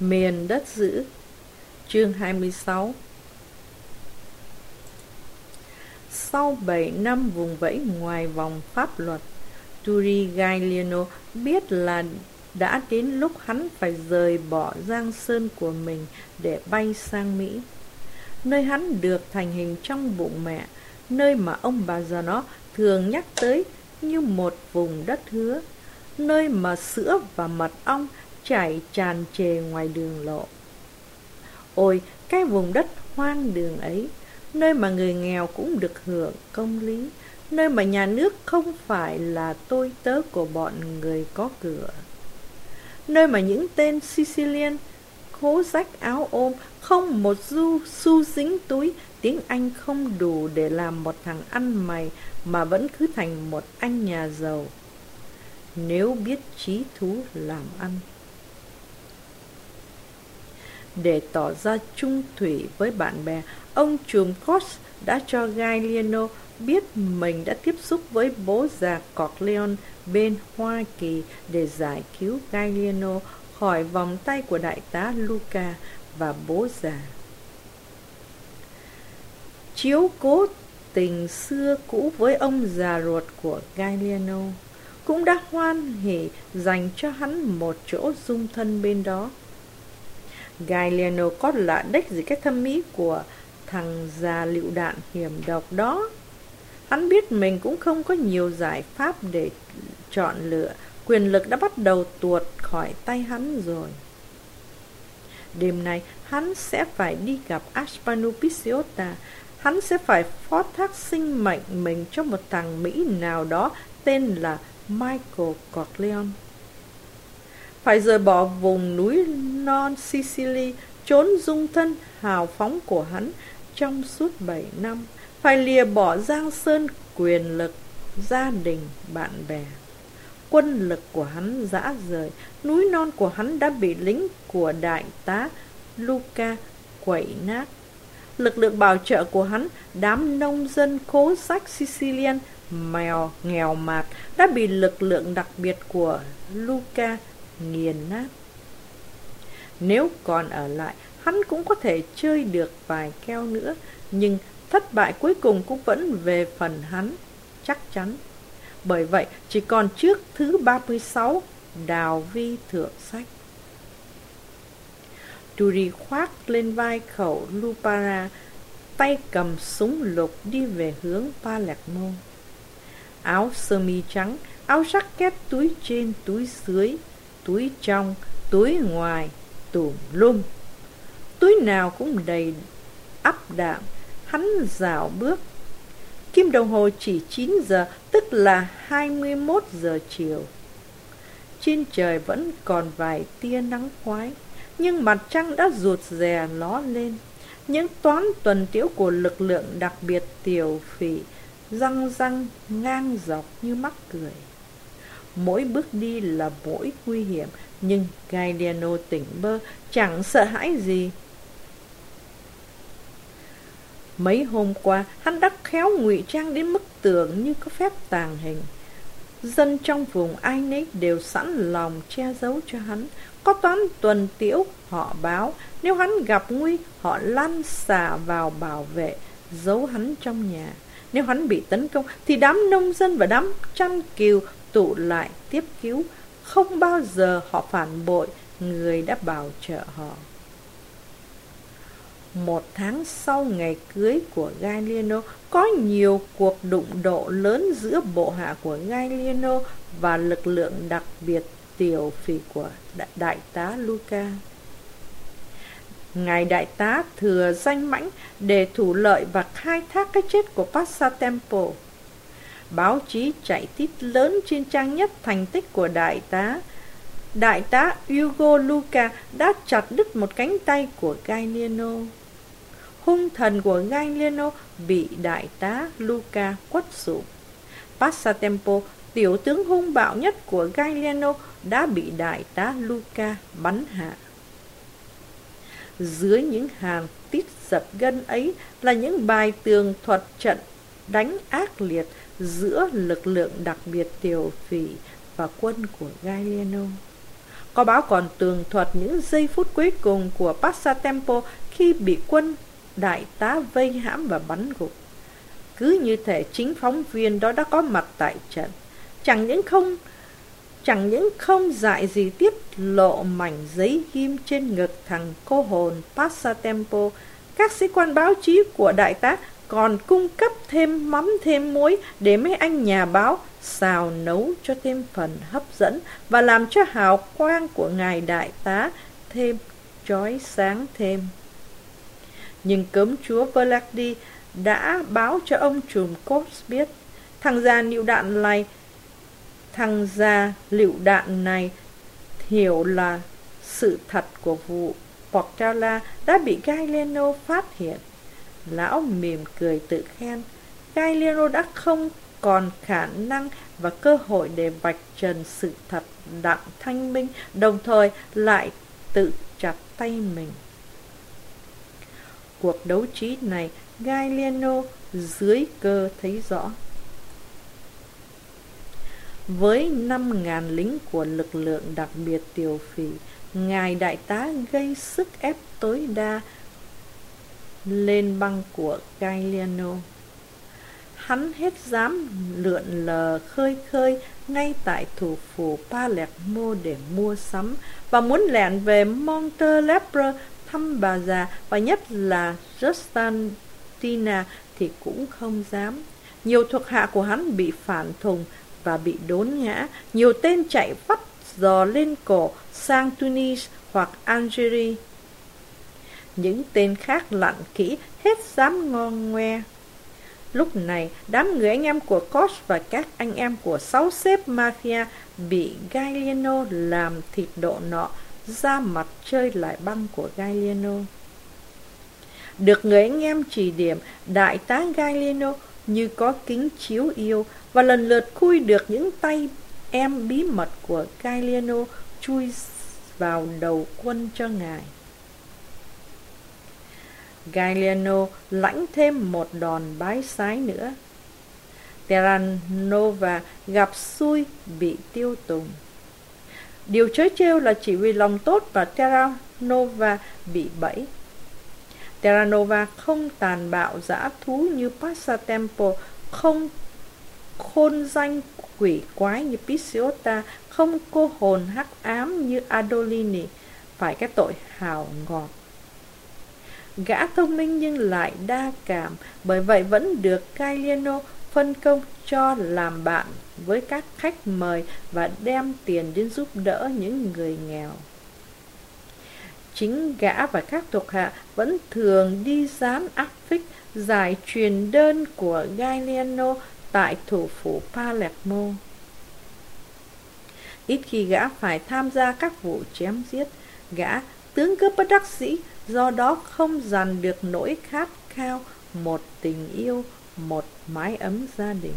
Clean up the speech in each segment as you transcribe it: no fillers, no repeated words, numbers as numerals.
Miền đất giữ. Chương 26. Sau 7 năm vùng vẫy ngoài vòng pháp luật, Turi Gagliano biết là đã đến lúc hắn phải rời bỏ giang sơn của mình để bay sang Mỹ, nơi hắn được thành hình trong bụng mẹ, nơi mà ông bà già nó thường nhắc tới như một vùng đất hứa, nơi mà sữa và mật ong chảy tràn trề ngoài đường lộ. Ôi, cái vùng đất hoang đường ấy, nơi mà người nghèo cũng được hưởng công lý, nơi mà nhà nước không phải là tôi tớ của bọn người có cửa, nơi mà những tên Sicilian khố rách áo ôm, không một xu dính túi, tiếng Anh không đủ để làm một thằng ăn mày mà vẫn cứ thành một anh nhà giàu, nếu biết chí thú làm ăn. Để tỏ ra chung thủy với bạn bè, ông trùm Koch đã cho Gagliano biết mình đã tiếp xúc với bố già Corleone bên Hoa Kỳ để giải cứu Gagliano khỏi vòng tay của đại tá Luca và bố già. Chiếu cố tình xưa cũ với ông già ruột của Gagliano, cũng đã hoan hỉ dành cho hắn một chỗ dung thân bên đó. Gagliano có lạ đếch gì cái thâm ý của thằng già lựu đạn hiểm độc đó. Hắn biết mình cũng không có nhiều giải pháp để chọn lựa, quyền lực đã bắt đầu tuột khỏi tay hắn rồi. Đêm nay hắn sẽ phải đi gặp Aspano Picciota. Hắn sẽ phải phó thác sinh mệnh mình cho một thằng Mỹ nào đó tên là Michael Corleone. Phải rời bỏ vùng núi non Sicily, trốn dung thân hào phóng của hắn trong suốt 7 năm. Phải lìa bỏ giang sơn quyền lực, gia đình, bạn bè. Quân lực của hắn rã rời, núi non của hắn đã bị lính của đại tá Luca quậy nát. Lực lượng bảo trợ của hắn, đám nông dân khố rách Sicilian nghèo mạt, đã bị lực lượng đặc biệt của Luca nghiền nát. Nếu còn ở lại, hắn cũng có thể chơi được vài keo nữa, nhưng thất bại cuối cùng cũng vẫn về phần hắn, chắc chắn. Bởi vậy, chỉ còn trước thứ 36, đào vi thượng sách. Turi khoác lên vai khẩu Lupara, tay cầm súng lục đi về hướng Palermo. Áo sơ mi trắng, áo jacket túi trên túi dưới, túi trong, túi ngoài, tùm lum. Túi nào cũng đầy ắp đạn, hắn rảo bước. Kim đồng hồ chỉ 9 giờ, tức là 21 giờ chiều. Trên trời vẫn còn vài tia nắng khoái, nhưng mặt trăng đã rụt rè ló lên. Những toán tuần tiễu của lực lượng đặc biệt tiểu phỉ răng răng ngang dọc như mắc cười. Mỗi bước đi là mỗi nguy hiểm, nhưng Gagliano tỉnh bơ, chẳng sợ hãi gì. Mấy hôm qua, hắn đã khéo ngụy trang đến mức tưởng như có phép tàng hình. Dân trong vùng ai nấy đều sẵn lòng che giấu cho hắn. Có toán tuần tiễu, họ báo, nếu hắn gặp nguy, họ lăn xả vào bảo vệ, giấu hắn trong nhà. Nếu hắn bị tấn công, thì đám nông dân và đám chăn cừu tụ lại tiếp cứu. Không bao giờ họ phản bội người đã bảo trợ họ. 1 tháng sau ngày cưới của Gagliano, có nhiều cuộc đụng độ lớn giữa bộ hạ của Gagliano và lực lượng đặc biệt tiểu phỉ của đại tá Luca. Ngài đại tá thừa danh mãnh để thủ lợi và khai thác cái chết của Passatempo. Báo chí chạy tít lớn trên trang nhất thành tích của đại tá. Đại tá Ugo Luca đã chặt đứt một cánh tay của Gagliano. Hung thần của Gagliano bị đại tá Luca quất sụp. Passatempo, tiểu tướng hung bạo nhất của Gagliano, đã bị đại tá Luca bắn hạ. Dưới những hàng tít giật gân ấy là những bài tường thuật trận đánh ác liệt giữa lực lượng đặc biệt tiểu phỉ và quân của Gagliano. Có báo còn tường thuật những giây phút cuối cùng của Passatempo khi bị quân đại tá vây hãm và bắn gục. Cứ như thể chính phóng viên đó đã có mặt tại trận. Chẳng những không dại gì tiết lộ mảnh giấy ghim trên ngực thằng cô hồn Passatempo, các sĩ quan báo chí của đại tá còn cung cấp thêm mắm thêm muối để mấy anh nhà báo xào nấu cho thêm phần hấp dẫn và làm cho hào quang của ngài đại tá thêm chói sáng thêm. Nhưng cấm chúa Verlandi đã báo cho ông trùm Cox biết thằng già lựu đạn này hiểu là sự thật của vụ Portela đã bị Gallieno phát hiện. Lão mỉm cười tự khen Gallieno đã không còn khả năng và cơ hội để vạch trần sự thật đặng thanh minh, đồng thời lại tự chặt tay mình. Cuộc đấu trí này Gallieno dưới cơ thấy rõ. Với 5.000 lính của lực lượng đặc biệt tiểu phỉ, ngài đại tá gây sức ép tối đa lên băng của Gallieno. Hắn hết dám lượn lờ khơi khơi ngay tại thủ phủ Palermo để mua sắm và muốn lẻn về Montelepro thăm bà già và nhất là Giustina thì cũng không dám. Nhiều thuộc hạ của hắn bị phản thùng và bị đốn ngã. Nhiều tên chạy vắt giò lên cổ sang Tunis hoặc Algeria. Những tên khác lặn kỹ, hết dám ngon ngoe. Lúc này, đám người anh em của Koch và các anh em của 6 sếp mafia bị Gallieno làm thịt độ nọ, ra mặt chơi lại băng của Gallieno. Được người anh em chỉ điểm, đại tá Gallieno như có kính chiếu yêu và lần lượt khui được những tay em bí mật của Gallieno chui vào đầu quân cho ngài. Gallieno lãnh thêm một đòn bái sái nữa. Terranova gặp xui bị tiêu tùng. Điều trớ trêu là chỉ vì lòng tốt và Terranova bị bẫy. Terranova không tàn bạo dã thú như Passatempo, không khôn danh quỷ quái như Picciota, không cô hồn hắc ám như Adolini, phải cái tội hào ngọt. Gã thông minh nhưng lại đa cảm, bởi vậy vẫn được Gallieno phân công cho làm bạn với các khách mời và đem tiền đến giúp đỡ những người nghèo. Chính gã và các thuộc hạ vẫn thường đi dán áp phích giải truyền đơn của Gallieno tại thủ phủ Palermo. Ít khi gã phải tham gia các vụ chém giết, gã tướng cướp bất đắc dĩ, do đó không dằn được nỗi khát khao một tình yêu, một mái ấm gia đình.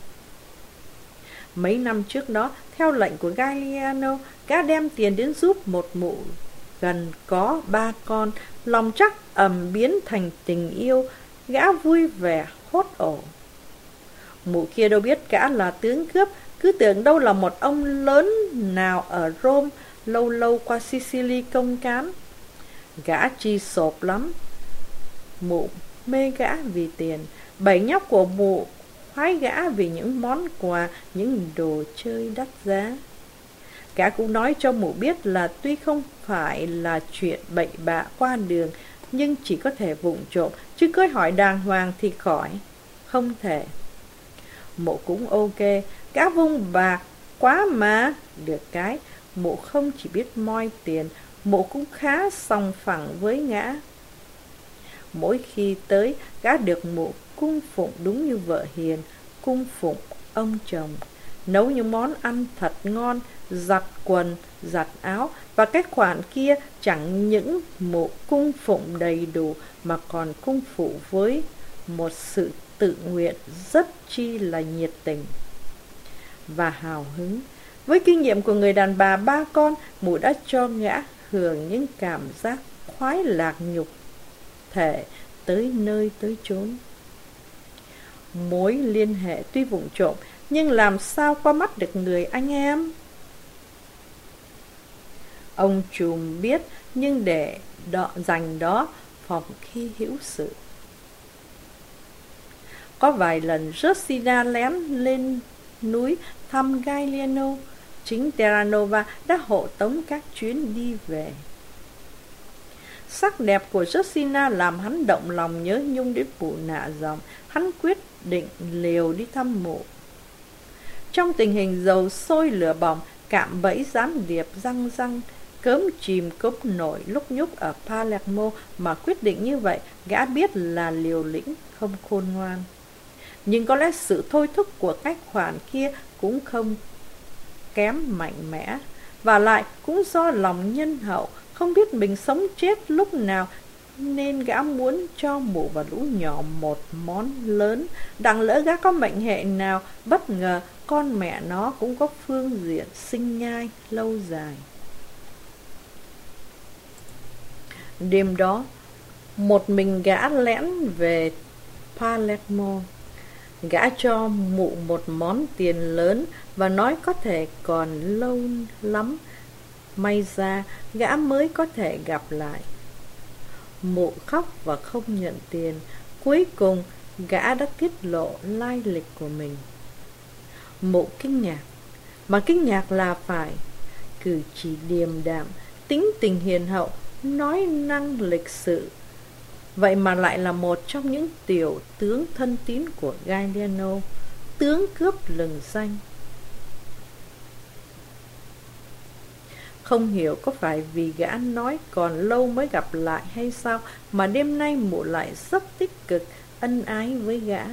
Mấy năm trước đó, theo lệnh của Gallieno, gã đem tiền đến giúp một mụ gần có 3 con, lòng chắc ầm biến thành tình yêu, gã vui vẻ hốt ổ. Mụ kia đâu biết gã là tướng cướp, cứ tưởng đâu là một ông lớn nào ở Rome, lâu lâu qua Sicily công cán. Gã chi sộp lắm. Mụ mê gã vì tiền, bảy nhóc của mụ khoái gã vì những món quà, những đồ chơi đắt giá. Gã cũng nói cho mụ biết là tuy không phải là chuyện bậy bạ qua đường, nhưng chỉ có thể vụng trộm, chứ cưới hỏi đàng hoàng thì khỏi, không thể. Mụ cũng ok, gã vung bạc quá mà. Được cái, mụ không chỉ biết moi tiền, mụ cũng khá sòng phẳng với gã. Mỗi khi tới, gã được mụ cung phụng đúng như vợ hiền, cung phụng ông chồng, nấu những món ăn thật ngon, giặt quần, giặt áo, và cái khoản kia chẳng những mụ cung phụng đầy đủ mà còn cung phụ với một sự tự nguyện rất chi là nhiệt tình và hào hứng. Với kinh nghiệm của người đàn bà 3 con, mụ đã cho gã hưởng những cảm giác khoái lạc nhục thể tới nơi tới chốn. Mối liên hệ tuy vụng trộm, nhưng làm sao qua mắt được người anh em. Ông trùm biết, nhưng để dành đó phòng khi hữu sự. Có vài lần Rosina lén lên núi thăm Gagliano. Chính Terranova đã hộ tống các chuyến đi về. Sắc đẹp của Rosina làm hắn động lòng nhớ nhung đến mụ nạ dòng. Hắn quyết định liều đi thăm mụ. Trong tình hình dầu sôi lửa bỏng, cạm bẫy gián điệp răng răng, cớm chìm cốp nổi lúc nhúc ở Palermo mà quyết định như vậy, gã biết là liều lĩnh không khôn ngoan. Nhưng có lẽ sự thôi thúc của cách khoản kia cũng không kém mạnh mẽ, và lại cũng do lòng nhân hậu, không biết mình sống chết lúc nào, nên gã muốn cho mụ và lũ nhỏ một món lớn. Đặng lỡ gã có mệnh hệ nào bất ngờ, con mẹ nó cũng có phương diện sinh nhai lâu dài. Đêm đó, một mình gã lẻn về Palermo. Gã cho mụ một món tiền lớn và nói có thể còn lâu lắm may ra gã mới có thể gặp lại. Mụ khóc và không nhận tiền. Cuối cùng gã đã tiết lộ lai lịch của mình. Mụ kinh ngạc, mà kinh ngạc là phải. Cử chỉ điềm đạm, tính tình hiền hậu, nói năng lịch sự, vậy mà lại là một trong những tiểu tướng thân tín của Gagliano, tướng cướp lừng danh. Không hiểu có phải vì gã nói còn lâu mới gặp lại hay sao mà đêm nay mụ lại rất tích cực ân ái với gã.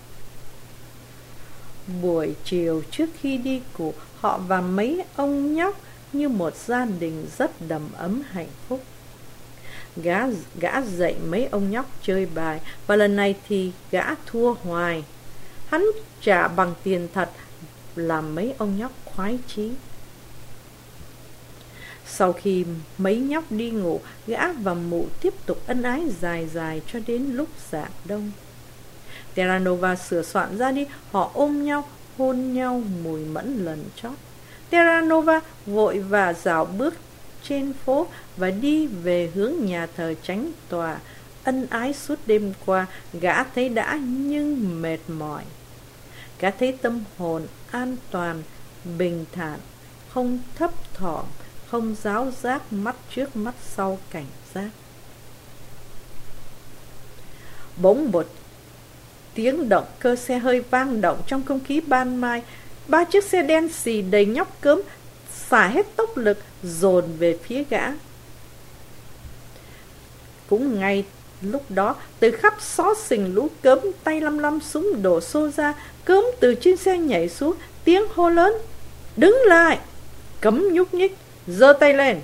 Buổi chiều trước khi đi cụ, họ và mấy ông nhóc như một gia đình rất đầm ấm hạnh phúc. Gã dạy mấy ông nhóc chơi bài, và lần này thì gã thua hoài. Hắn trả bằng tiền thật, làm mấy ông nhóc khoái chí. Sau khi mấy nhóc đi ngủ, gã và mụ tiếp tục ân ái dài dài cho đến lúc rạng đông. Terranova sửa soạn ra đi, họ ôm nhau, hôn nhau mùi mẫn lần chót. Terranova vội và rảo bước trên phố và đi về hướng nhà thờ chánh tòa. Ân ái suốt đêm qua, gã thấy đã nhưng mệt mỏi. Gã thấy tâm hồn an toàn, bình thản, không thấp thỏm, không giáo giác, mắt trước mắt sau cảnh giác. Bỗng một tiếng động cơ xe hơi vang động trong không khí ban mai. 3 chiếc xe đen xì đầy nhóc cớm xả hết tốc lực dồn về phía gã. Cũng ngay lúc đó, từ khắp xó xình lũ cớm tay lăm lăm súng đổ xô ra. Cớm từ trên xe nhảy xuống, tiếng hô lớn: "Đứng lại! Cấm nhúc nhích! Giơ tay lên!"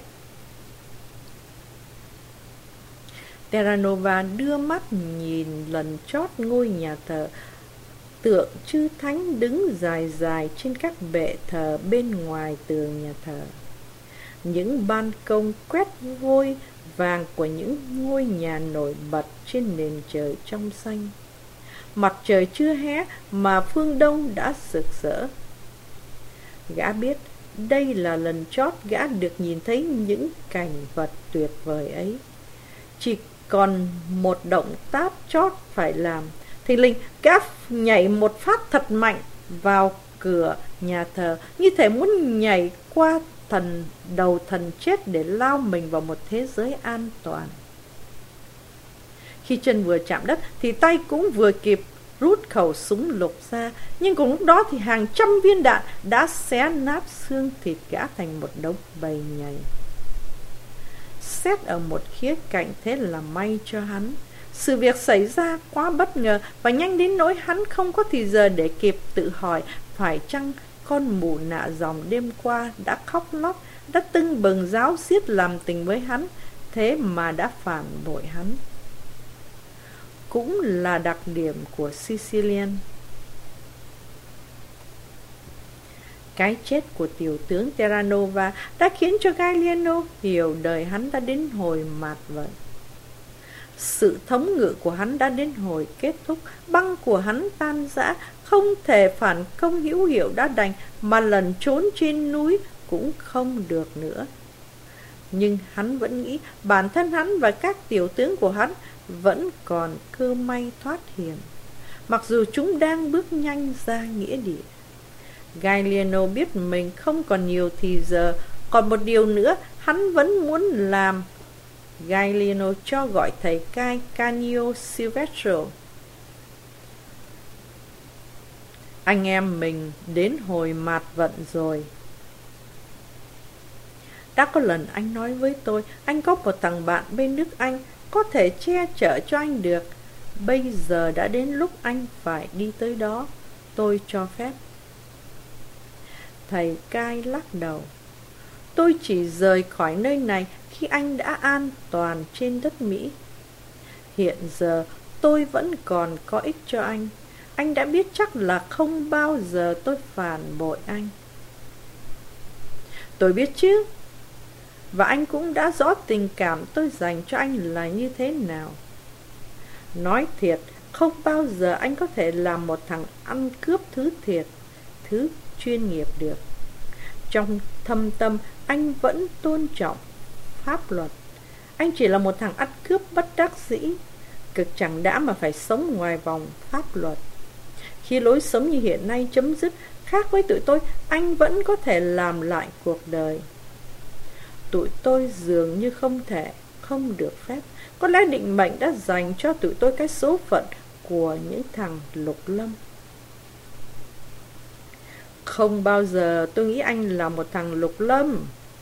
Terranova đưa mắt nhìn lần chót ngôi nhà thờ. Tượng chư thánh đứng dài dài trên các bệ thờ bên ngoài tường nhà thờ. Những ban công quét vôi vàng của những ngôi nhà nổi bật trên nền trời trong xanh. Mặt trời chưa hé mà phương đông đã rực rỡ. Gã biết đây là lần chót gã được nhìn thấy những cảnh vật tuyệt vời ấy. Chỉ còn một động tác chót phải làm. Thình lình gã nhảy một phát thật mạnh vào cửa nhà thờ, như thể muốn nhảy qua đầu thần chết để lao mình vào một thế giới an toàn. Khi chân vừa chạm đất thì tay cũng vừa kịp rút khẩu súng lục ra, nhưng cùng lúc đó thì hàng trăm viên đạn đã xé nát xương thịt gã thành một đống bầy nhầy. Xét ở một khía cạnh thế là may cho hắn. Sự việc xảy ra quá bất ngờ và nhanh đến nỗi hắn không có thì giờ để kịp tự hỏi phải chăng con mụ nạ dòng đêm qua đã khóc lóc, đã tưng bừng ráo riết làm tình với hắn, thế mà đã phản bội hắn. Cũng là đặc điểm của Sicilian. Cái chết của tiểu tướng Terranova đã khiến cho Gagliano hiểu đời hắn đã đến hồi mạt vận. Sự thống ngự của hắn đã đến hồi kết thúc, băng của hắn tan rã, không thể phản công hữu hiệu đã đành, mà lần trốn trên núi cũng không được nữa. Nhưng hắn vẫn nghĩ bản thân hắn và các tiểu tướng của hắn vẫn còn cơ may thoát hiểm, mặc dù chúng đang bước nhanh ra nghĩa địa. Galliano biết mình không còn nhiều thì giờ, còn một điều nữa hắn vẫn muốn làm. Galliano cho gọi thầy cai Canio Silvestro. Anh em mình đến hồi mạt vận rồi. Đã có lần anh nói với tôi, anh có một thằng bạn bên nước Anh có thể che chở cho anh được. Bây giờ đã đến lúc anh phải đi tới đó. Tôi cho phép. Thầy cai lắc đầu. Tôi chỉ rời khỏi nơi này khi anh đã an toàn trên đất Mỹ. Hiện giờ tôi vẫn còn có ích cho anh. Anh đã biết chắc là không bao giờ tôi phản bội anh. Tôi biết chứ. Và anh cũng đã rõ tình cảm tôi dành cho anh là như thế nào. Nói thiệt, không bao giờ anh có thể làm một thằng ăn cướp thứ thiệt, thứ chuyên nghiệp được. Trong thâm tâm, anh vẫn tôn trọng pháp luật. Anh chỉ là một thằng ăn cướp bất đắc dĩ, cực chẳng đã mà phải sống ngoài vòng pháp luật. Khi lối sống như hiện nay chấm dứt, khác với tụi tôi, anh vẫn có thể làm lại cuộc đời. Tụi tôi dường như không được phép. Có lẽ định mệnh đã dành cho tụi tôi cái số phận của những thằng lục lâm. Không bao giờ tôi nghĩ anh là một thằng lục lâm.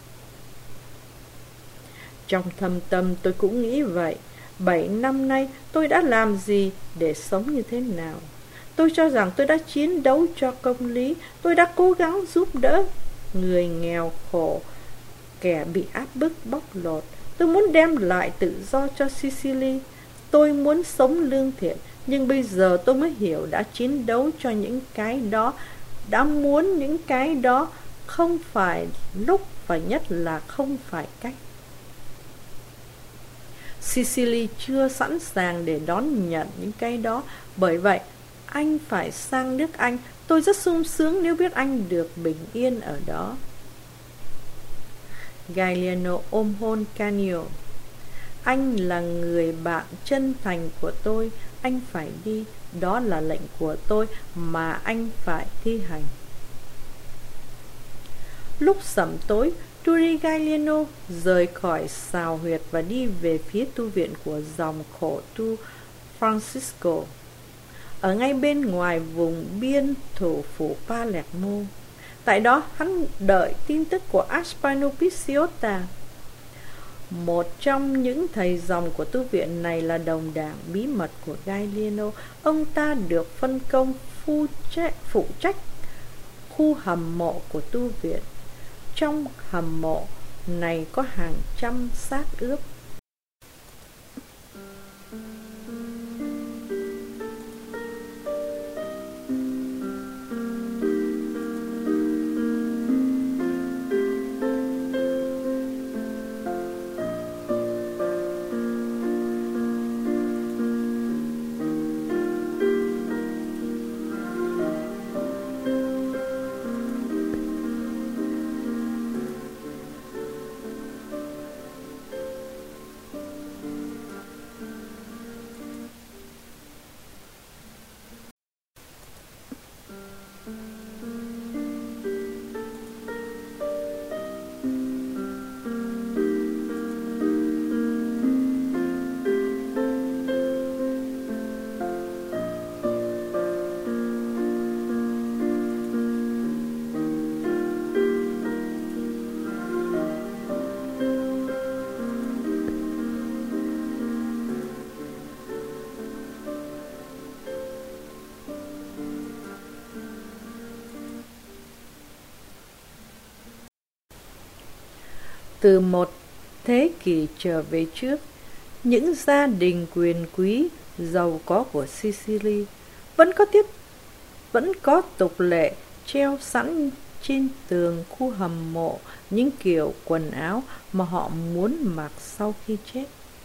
Trong thâm tâm tôi cũng nghĩ vậy. 7 năm nay tôi đã làm gì để sống như thế nào? Tôi cho rằng tôi đã chiến đấu cho công lý. Tôi đã cố gắng giúp đỡ người nghèo khổ, kẻ bị áp bức bóc lột. Tôi muốn đem lại tự do cho Sicily. Tôi muốn sống lương thiện. Nhưng bây giờ tôi mới hiểu đã chiến đấu cho những cái đó, đã muốn những cái đó, không phải lúc và nhất là không phải cách. Sicily chưa sẵn sàng để đón nhận những cái đó. Bởi vậy anh phải sang nước Anh. Tôi rất sung sướng nếu biết anh được bình yên ở đó. Galliano ôm hôn Canio. Anh là người bạn chân thành của tôi. Anh phải đi. Đó là lệnh của tôi mà anh phải thi hành. Lúc sẩm tối, Turi Galliano rời khỏi sào huyệt và đi về phía tu viện của dòng khổ tu Francisco, ở ngay bên ngoài vùng biên thủ phủ Palermo. Tại đó hắn đợi tin tức của Aspano Picciota. Một trong những thầy dòng của tu viện này là đồng đảng bí mật của Galliano. Ông ta được phân công phụ trách khu hầm mộ của tu viện. Trong hầm mộ này có hàng trăm xác ướp. Từ một thế kỷ trở về trước, những gia đình quyền quý giàu có của Sicily vẫn có tục lệ treo sẵn trên tường khu hầm mộ những kiểu quần áo mà họ muốn mặc sau khi chết.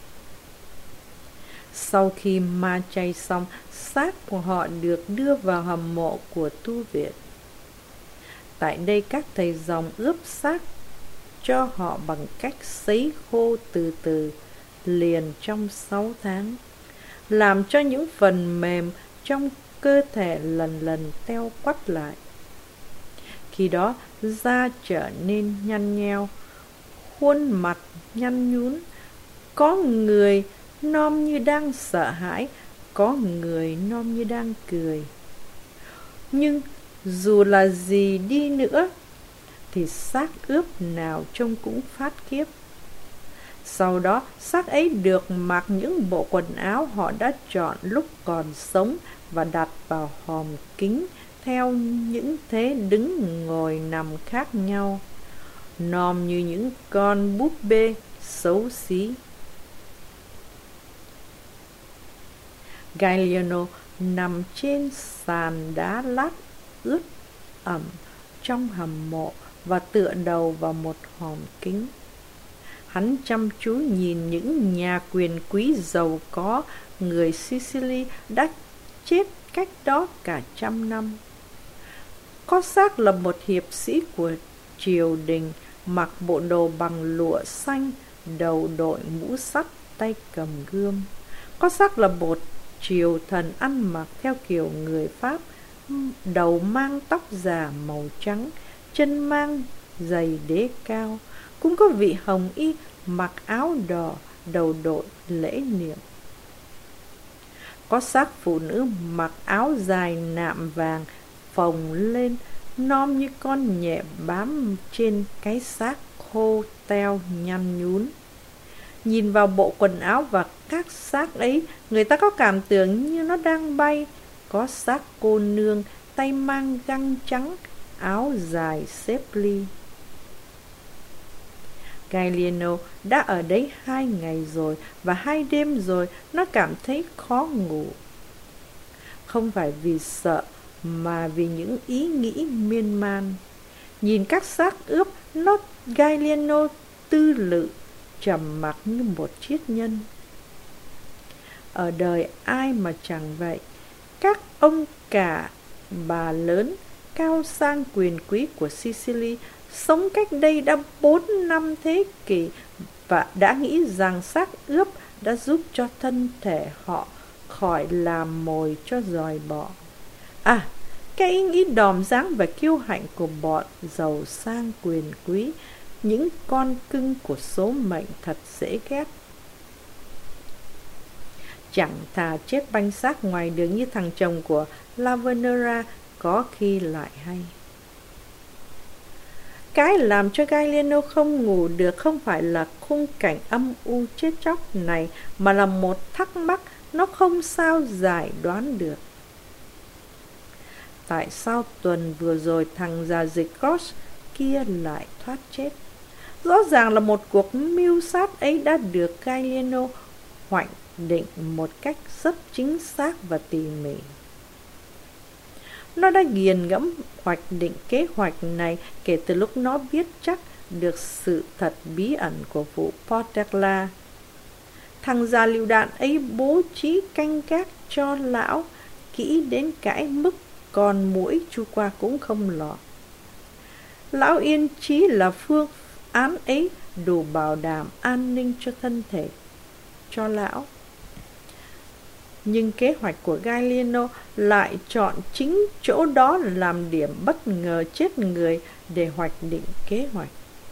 Sau khi ma chay xong, xác của họ được đưa vào hầm mộ của tu viện. Tại đây các thầy dòng ướp xác cho họ bằng cách sấy khô từ từ liền trong 6 tháng, làm cho những phần mềm trong cơ thể lần lần teo quắt lại. Khi đó da trở nên nhăn nheo, khuôn mặt nhăn nhún, có người nom như đang sợ hãi, có người nom như đang cười. Nhưng dù là gì đi nữa thì xác ướp nào trông cũng phát khiếp. Sau đó xác ấy được mặc những bộ quần áo họ đã chọn lúc còn sống và đặt vào hòm kính theo những thế đứng ngồi nằm khác nhau, nom như những con búp bê xấu xí. Galliano nằm trên sàn đá lát ướt ẩm trong hầm mộ và tựa đầu vào một hòm kính. Hắn chăm chú nhìn những nhà quyền quý giàu có người Sicily đã chết cách đó cả 100 năm. Có xác là một hiệp sĩ của triều đình, mặc bộ đồ bằng lụa xanh, đầu đội mũ sắt, tay cầm gươm. Có xác là một triều thần ăn mặc theo kiểu người Pháp, đầu mang tóc già màu trắng, chân mang giày đế cao. Cũng có vị hồng y mặc áo đỏ, đầu đội lễ niệm. Có xác phụ nữ mặc áo dài nạm vàng phồng lên, nom như con nhện bám trên cái xác khô teo nhăn nhún. Nhìn vào bộ quần áo và các xác ấy, người ta có cảm tưởng như nó đang bay. Có xác cô nương tay mang găng trắng, áo dài xếp ly. Galliano đã ở đấy 2 ngày rồi và 2 đêm rồi, nó cảm thấy khó ngủ. Không phải vì sợ mà vì những ý nghĩ miên man. Nhìn các xác ướp, Galliano tư lự, trầm mặc như một triết nhân. Ở đời ai mà chẳng vậy. Các ông cả bà lớn cao sang quyền quý của Sicily sống cách đây đã 4 năm thế kỷ và đã nghĩ rằng xác ướp đã giúp cho thân thể họ khỏi làm mồi cho giòi bọ. À, cái ý nghĩ đòm dáng và kiêu hãnh của bọn giàu sang quyền quý, những con cưng của số mệnh thật dễ ghét. Chẳng thà chết banh xác ngoài đường như thằng chồng của Lavenera có khi lại hay. Cái làm cho Galliano không ngủ được không phải là khung cảnh âm u chết chóc này, mà là một thắc mắc nó không sao giải đoán được. Tại sao tuần vừa rồi thằng già dịch Cross kia lại thoát chết? Rõ ràng là một cuộc mưu sát ấy đã được Galliano hoạch định một cách rất chính xác và tỉ mỉ. Nó đã nghiền ngẫm hoạch định kế hoạch này kể từ lúc nó biết chắc được sự thật bí ẩn của vụ Portella. Thằng già lựu đạn ấy bố trí canh gác cho lão kỹ đến cái mức con muỗi chu qua cũng không lọt. Lão yên chí là phương án ấy đủ bảo đảm an ninh cho thân thể cho lão. Nhưng kế hoạch của Galliano lại chọn chính chỗ đó làm điểm bất ngờ chết người để hoạch định kế hoạch.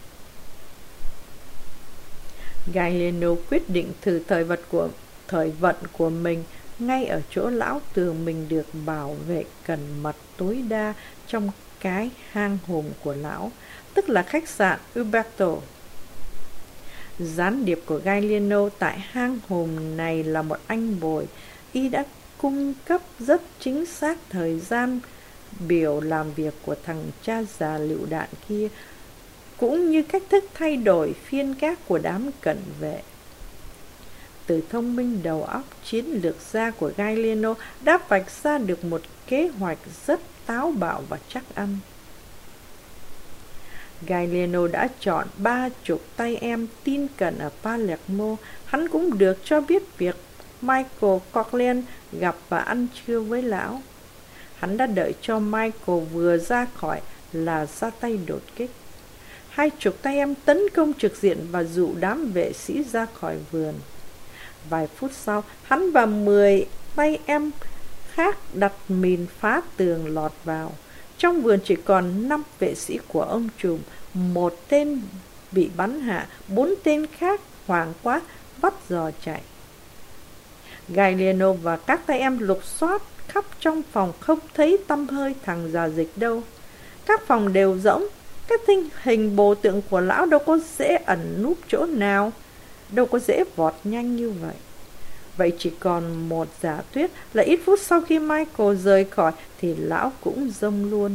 Galliano quyết định thử thời vận của mình ngay ở chỗ lão tường mình được bảo vệ cẩn mật tối đa trong cái hang hùm của lão, tức là khách sạn Uberto. Gián điệp của Galliano tại hang hùm này là một anh bồi. Y đã cung cấp rất chính xác thời gian biểu làm việc của thằng cha già lựu đạn kia, cũng như cách thức thay đổi phiên gác của đám cận vệ. Từ thông minh đầu óc chiến lược gia của Galliano đã vạch ra được một kế hoạch rất táo bạo và chắc ăn. Galliano đã chọn 30 tay em tin cẩn ở Palermo. Hắn cũng được cho biết việc Michael Coughlin gặp và ăn trưa với lão. Hắn đã đợi cho Michael vừa ra khỏi là ra tay đột kích. 20 tay em tấn công trực diện và dụ đám vệ sĩ ra khỏi vườn. Vài phút sau, hắn và 10 tay em khác đặt mìn phá tường lọt vào. Trong vườn chỉ còn 5 vệ sĩ của ông trùm, 1 tên bị bắn hạ, 4 tên khác hoảng quá vắt giò chạy. Galliano và các tay em lục soát khắp trong phòng, không thấy tăm hơi thằng già dịch đâu. Các phòng đều rỗng, cái hình bồ tượng của lão đâu có dễ ẩn núp chỗ nào, đâu có dễ vọt nhanh như vậy. Vậy chỉ còn một giả thuyết là ít phút sau khi Michael rời khỏi thì lão cũng giông luôn.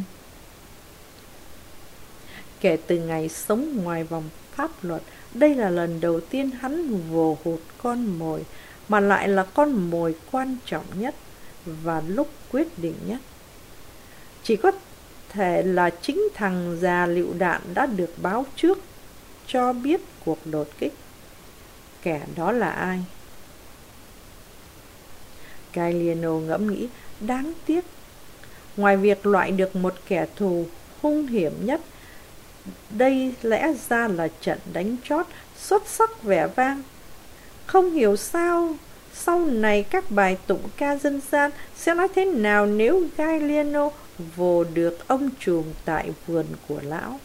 Kể từ ngày sống ngoài vòng pháp luật, đây là lần đầu tiên hắn vồ hụt con mồi, mà lại là con mồi quan trọng nhất và lúc quyết định nhất. Chỉ có thể là chính thằng già lựu đạn đã được báo trước cho biết cuộc đột kích. Kẻ đó là ai? Galliano ngẫm nghĩ, đáng tiếc. Ngoài việc loại được một kẻ thù hung hiểm nhất, đây lẽ ra là trận đánh chót xuất sắc vẻ vang. Không hiểu sao sau này các bài tụng ca dân gian sẽ nói thế nào nếu Galliano vồ được ông trùm tại vườn của lão.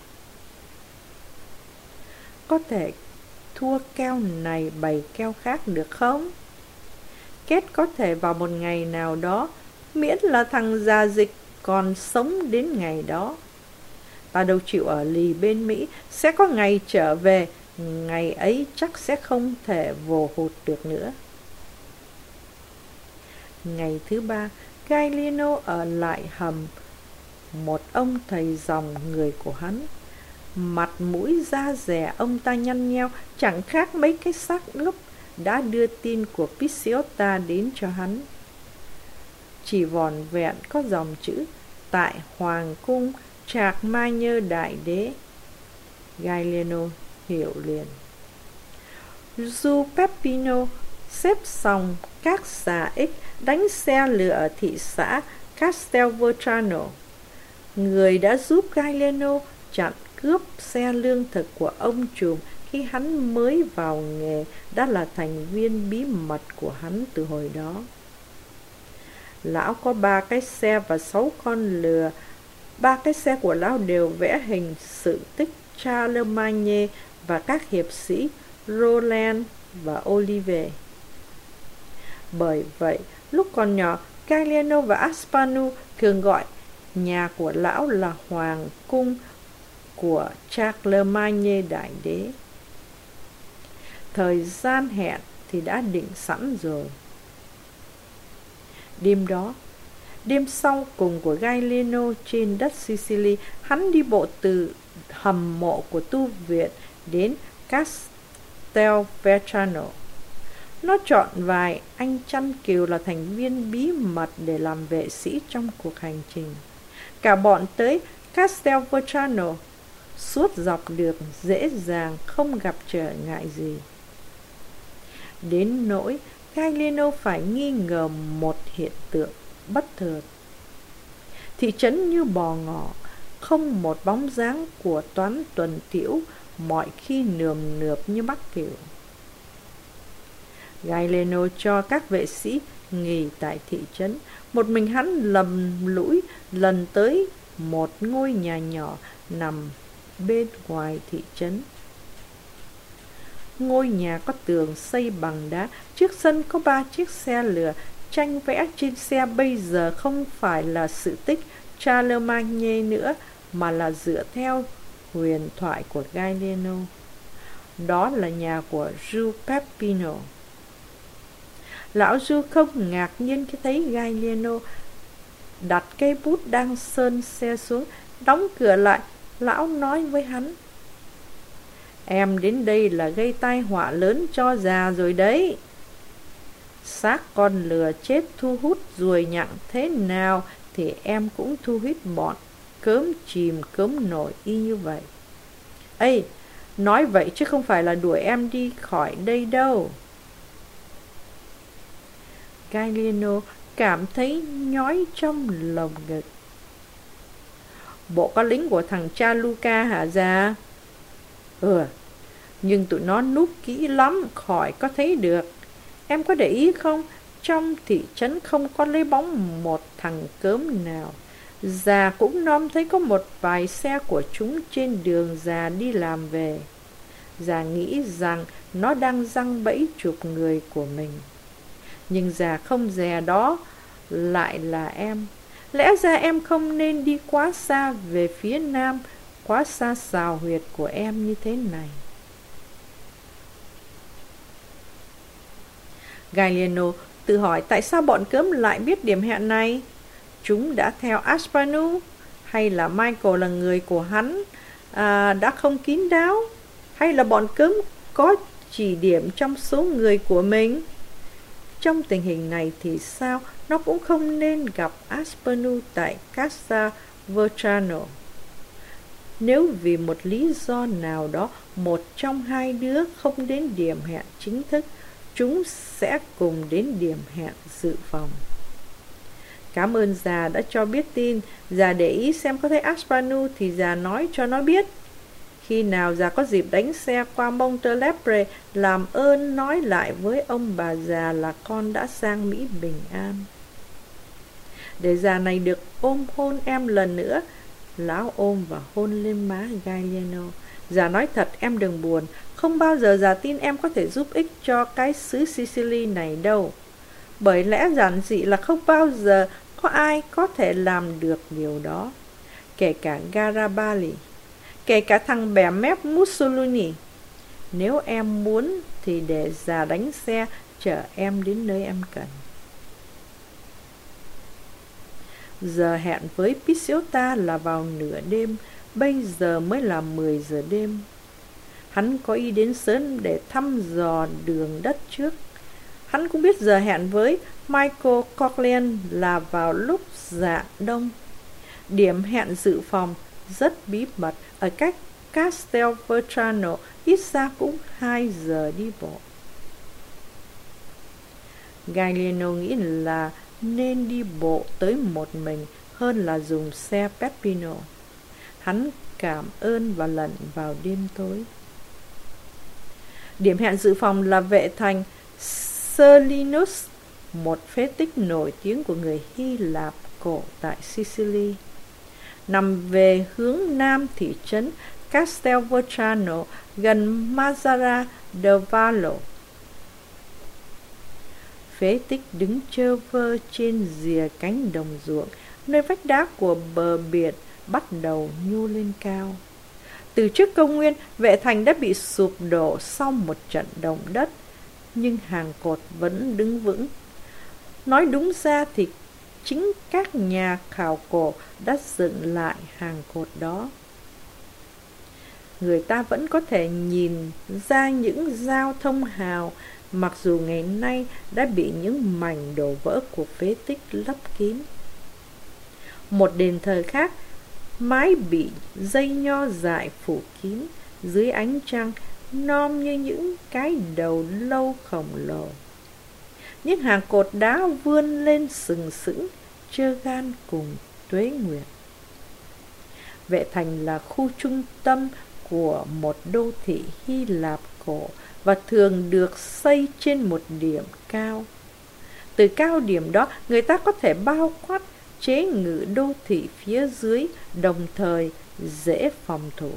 Có thể thua keo này bày keo khác được không? Kết có thể vào một ngày nào đó, miễn là thằng già dịch còn sống đến ngày đó. Ta đâu chịu ở lì bên Mỹ, sẽ có ngày trở về, ngày ấy chắc sẽ không thể vồ hụt được nữa. Ngày thứ 3, Galliano ở lại hầm một ông thầy dòng người của hắn. Mặt mũi da dẻ ông ta nhăn nheo, chẳng khác mấy cái xác ướp, đã đưa tin của Picciota đến cho hắn. Chỉ vỏn vẹn có dòng chữ tại Hoàng cung Trạc Mai Nhơ Đại Đế. Galliano hiểu liền. Giù Peppino xếp xong các xà ích đánh xe lửa ở thị xã Castelvetrano. Người đã giúp Galliano chặn cướp xe lương thực của ông trùm khi hắn mới vào nghề, đã là thành viên bí mật của hắn từ hồi đó. Lão có 3 cái xe và 6 con lừa. 3 cái xe của lão đều vẽ hình sự tích Charlemagne và các hiệp sĩ Roland và Olive. Bởi vậy, lúc còn nhỏ, Galliano và Aspanu thường gọi nhà của lão là Hoàng cung của Charlemagne Đại Đế. Thời gian hẹn thì đã định sẵn rồi. Đêm đó, đêm sau cùng của Galliano trên đất Sicily, hắn đi bộ từ hầm mộ của tu viện đến Castelvetrano. Nó chọn vài anh chăn cừu là thành viên bí mật để làm vệ sĩ trong cuộc hành trình. Cả bọn tới Castelvetrano suốt dọc đường dễ dàng, không gặp trở ngại gì. Đến nỗi Galliano phải nghi ngờ một hiện tượng bất thường. Thị trấn như bò ngỏ, không một bóng dáng của toán tuần tiễu, mọi khi nườm nượp như mắc kiểu. Galliano cho các vệ sĩ nghỉ tại thị trấn. Một mình hắn lầm lũi lần tới một ngôi nhà nhỏ nằm bên ngoài thị trấn. Ngôi nhà có tường xây bằng đá, trước sân có 3 chiếc xe lửa. Tranh vẽ trên xe bây giờ không phải là sự tích Charlemagne nữa, mà là dựa theo huyền thoại của Galliano. Đó là nhà của Giù Peppino. Lão Giù không ngạc nhiên khi thấy Galliano đặt cây bút đang sơn xe xuống, đóng cửa lại. Lão nói với hắn: "Em đến đây là gây tai họa lớn cho già rồi đấy. Xác con lừa chết thu hút ruồi nhặng thế nào thì em cũng thu hút bọn cớm chìm cớm nổi y như vậy. Ây, nói vậy chứ không phải là đuổi em đi khỏi đây đâu." Galliano cảm thấy nhói trong lồng ngực. "Bộ có lính của thằng cha Luca hả già?" Ừ, nhưng tụi nó núp kỹ lắm, khỏi có thấy được. Em có để ý không? Trong thị trấn không có lấy bóng một thằng cớm nào. Già cũng nom thấy có một vài xe của chúng trên đường già đi làm về. Già nghĩ rằng nó đang giăng bẫy chuộc người của mình. Nhưng già không dè đó lại là em. Lẽ ra em không nên đi quá xa về phía nam, quá xa xào huyệt của em như thế này. Galliano tự hỏi tại sao bọn cớm lại biết điểm hẹn này. Chúng đã theo Aspanu, hay là Michael là người của hắn đã không kín đáo, hay là bọn cớm có chỉ điểm trong số người của mình. Trong tình hình này thì sao nó cũng không nên gặp Aspanu tại Casa Vertrano. Nếu vì một lý do nào đó một trong hai đứa không đến điểm hẹn chính thức, chúng sẽ cùng đến điểm hẹn dự phòng. Cảm ơn già đã cho biết tin. Già để ý xem có thấy Aspanu thì già nói cho nó biết. Khi nào già có dịp đánh xe qua Montelepre, làm ơn nói lại với ông bà già là con đã sang Mỹ bình an. Để già này được ôm hôn em lần nữa. Lão ôm và hôn lên má Galliano. Già nói thật, em đừng buồn. Không bao giờ già tin em có thể giúp ích cho cái xứ Sicily này đâu. Bởi lẽ giản dị là không bao giờ có ai có thể làm được điều đó. Kể cả Garibaldi, kể cả thằng bẻ mép Mussolini. Nếu em muốn thì để già đánh xe chở em đến nơi em cần. Giờ hẹn với Picciota là vào nửa đêm, bây giờ mới là 10 giờ đêm. Hắn có ý đến sớm để thăm dò đường đất trước. Hắn cũng biết giờ hẹn với Michael Coughlin là vào lúc rạng đông. Điểm hẹn dự phòng rất bí mật ở cách Castelvetrano, ít ra cũng 2 giờ đi bộ. Galliano nghĩ là nên đi bộ tới một mình hơn là dùng xe Peppino. Hắn cảm ơn và lẩn vào đêm tối. Điểm hẹn dự phòng là vệ thành Selinus, một phế tích nổi tiếng của người Hy Lạp cổ tại Sicily. Nằm về hướng nam thị trấn Castelvetrano, gần Mazzara del Vallo. Phế tích đứng trơ vơ trên rìa cánh đồng ruộng, nơi vách đá của bờ biển bắt đầu nhô lên cao. Từ trước công nguyên, vệ thành đã bị sụp đổ sau một trận động đất, nhưng hàng cột vẫn đứng vững. Nói đúng ra thì chính các nhà khảo cổ đã dựng lại hàng cột đó. Người ta vẫn có thể nhìn ra những giao thông hào, mặc dù ngày nay đã bị những mảnh đổ vỡ của phế tích lấp kín. Một đền thờ khác, mái bị dây nho dại phủ kín, dưới ánh trăng nom như những cái đầu lâu khổng lồ. Những hàng cột đá vươn lên sừng sững, trơ gan cùng tuế nguyệt. Vệ thành là khu trung tâm của một đô thị Hy Lạp cổ và thường được xây trên một điểm cao. Từ cao điểm đó, người ta có thể bao quát chế ngự đô thị phía dưới, đồng thời dễ phòng thủ.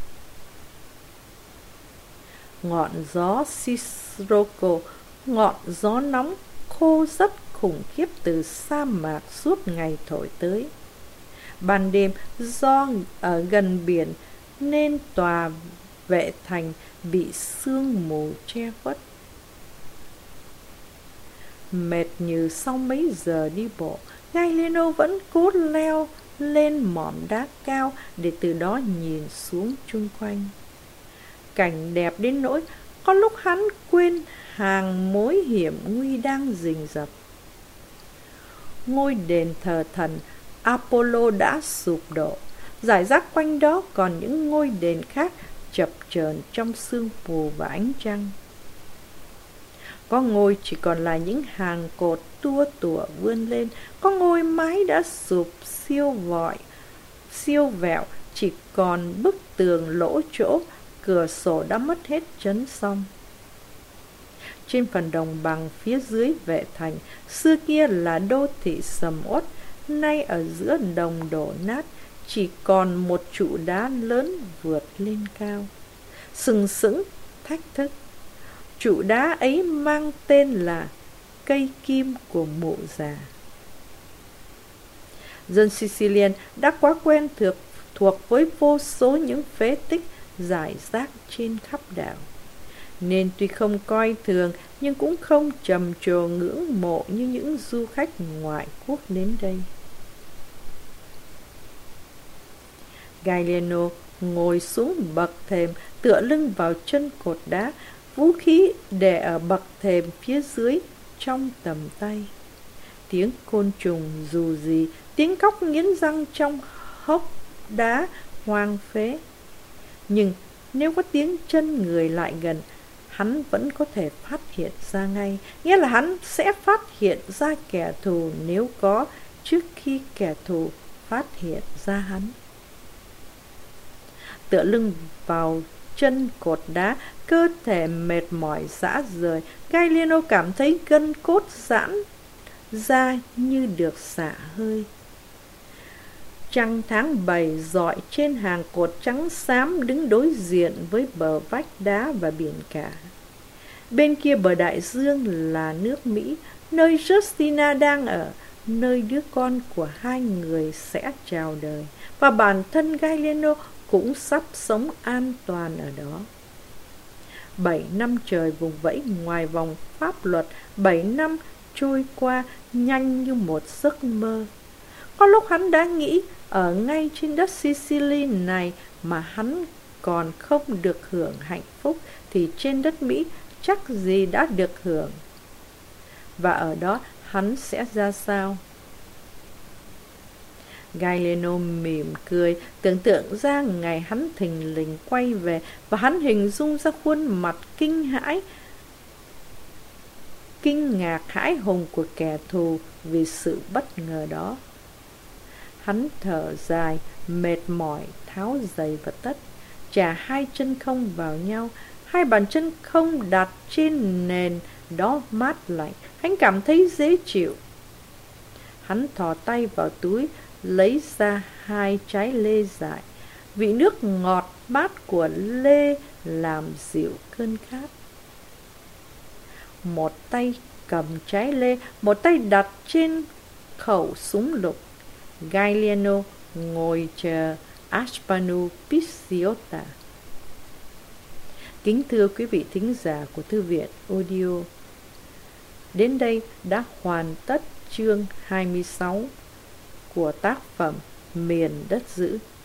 Ngọn gió Sirocco, ngọn gió nóng khô rất khủng khiếp từ sa mạc suốt ngày thổi tới. Ban đêm, do ở gần biển nên tòa vệ thành bị sương mù che khuất. Mệt như sau mấy giờ đi bộ, Galliano vẫn cố leo lên mỏm đá cao để từ đó nhìn xuống chung quanh. Cảnh đẹp đến nỗi có lúc hắn quên hàng mối hiểm nguy đang rình rập. Ngôi đền thờ thần Apollo đã sụp đổ. Rải rác quanh đó còn những ngôi đền khác chập chờn trong sương mù và ánh trăng. Có ngôi chỉ còn là những hàng cột tua tủa vươn lên, có ngôi mái đã sụp siêu vẹo, chỉ còn bức tường lỗ chỗ cửa sổ đã mất hết chấn xong. Trên phần đồng bằng phía dưới vệ thành, xưa kia là đô thị sầm uất, nay ở giữa đồng đổ nát, chỉ còn một trụ đá lớn vượt lên cao, sừng sững thách thức. Trụ đá ấy mang tên là cây kim của mụ già. Dân Sicilian đã quá quen thuộc với vô số những phế tích rải rác trên khắp đảo, nên tuy không coi thường nhưng cũng không trầm trồ ngưỡng mộ như những du khách ngoại quốc đến đây. Gallieno ngồi xuống bậc thềm, tựa lưng vào chân cột đá, vũ khí để ở bậc thềm phía dưới trong tầm tay. Tiếng côn trùng dù gì, tiếng cóc nghiến răng trong hốc đá hoang phế. Nhưng nếu có tiếng chân người lại gần, hắn vẫn có thể phát hiện ra ngay. Nghĩa là hắn sẽ phát hiện ra kẻ thù nếu có, trước khi kẻ thù phát hiện ra hắn. Tựa lưng vào chân cột đá, cơ thể mệt mỏi rã rời, Gallieno cảm thấy gân cốt giãn ra như được xả hơi. Trăng tháng 7 rọi trên hàng cột trắng xám đứng đối diện với bờ vách đá và biển cả. Bên kia bờ đại dương là nước Mỹ, nơi Justina đang ở, nơi đứa con của hai người sẽ chào đời, và bản thân Gallieno cũng sắp sống an toàn ở đó. 7 năm trời vùng vẫy ngoài vòng pháp luật, 7 năm trôi qua nhanh như một giấc mơ. Có lúc hắn đã nghĩ ở ngay trên đất Sicily này mà hắn còn không được hưởng hạnh phúc thì trên đất Mỹ chắc gì đã được hưởng. Và ở đó hắn sẽ ra sao? Gallieno mỉm cười, tưởng tượng ra ngày hắn thình lình quay về, và hắn hình dung ra khuôn mặt kinh ngạc hãi hùng của kẻ thù vì sự bất ngờ đó. Hắn thở dài, mệt mỏi, tháo giày và tất, chà hai chân không vào nhau, hai bàn chân không đặt trên nền đó mát lạnh, hắn cảm thấy dễ chịu. Hắn thò tay vào túi, lấy ra 2 trái lê dại. Vị nước ngọt mát của lê làm dịu cơn khát. Một tay cầm trái lê, một tay đặt trên khẩu súng lục. Gallieno ngồi chờ Aspano Picciota. Kính thưa quý vị thính giả của Thư viện Audio, đến đây đã hoàn tất chương 26 của tác phẩm Miền Đất Dữ.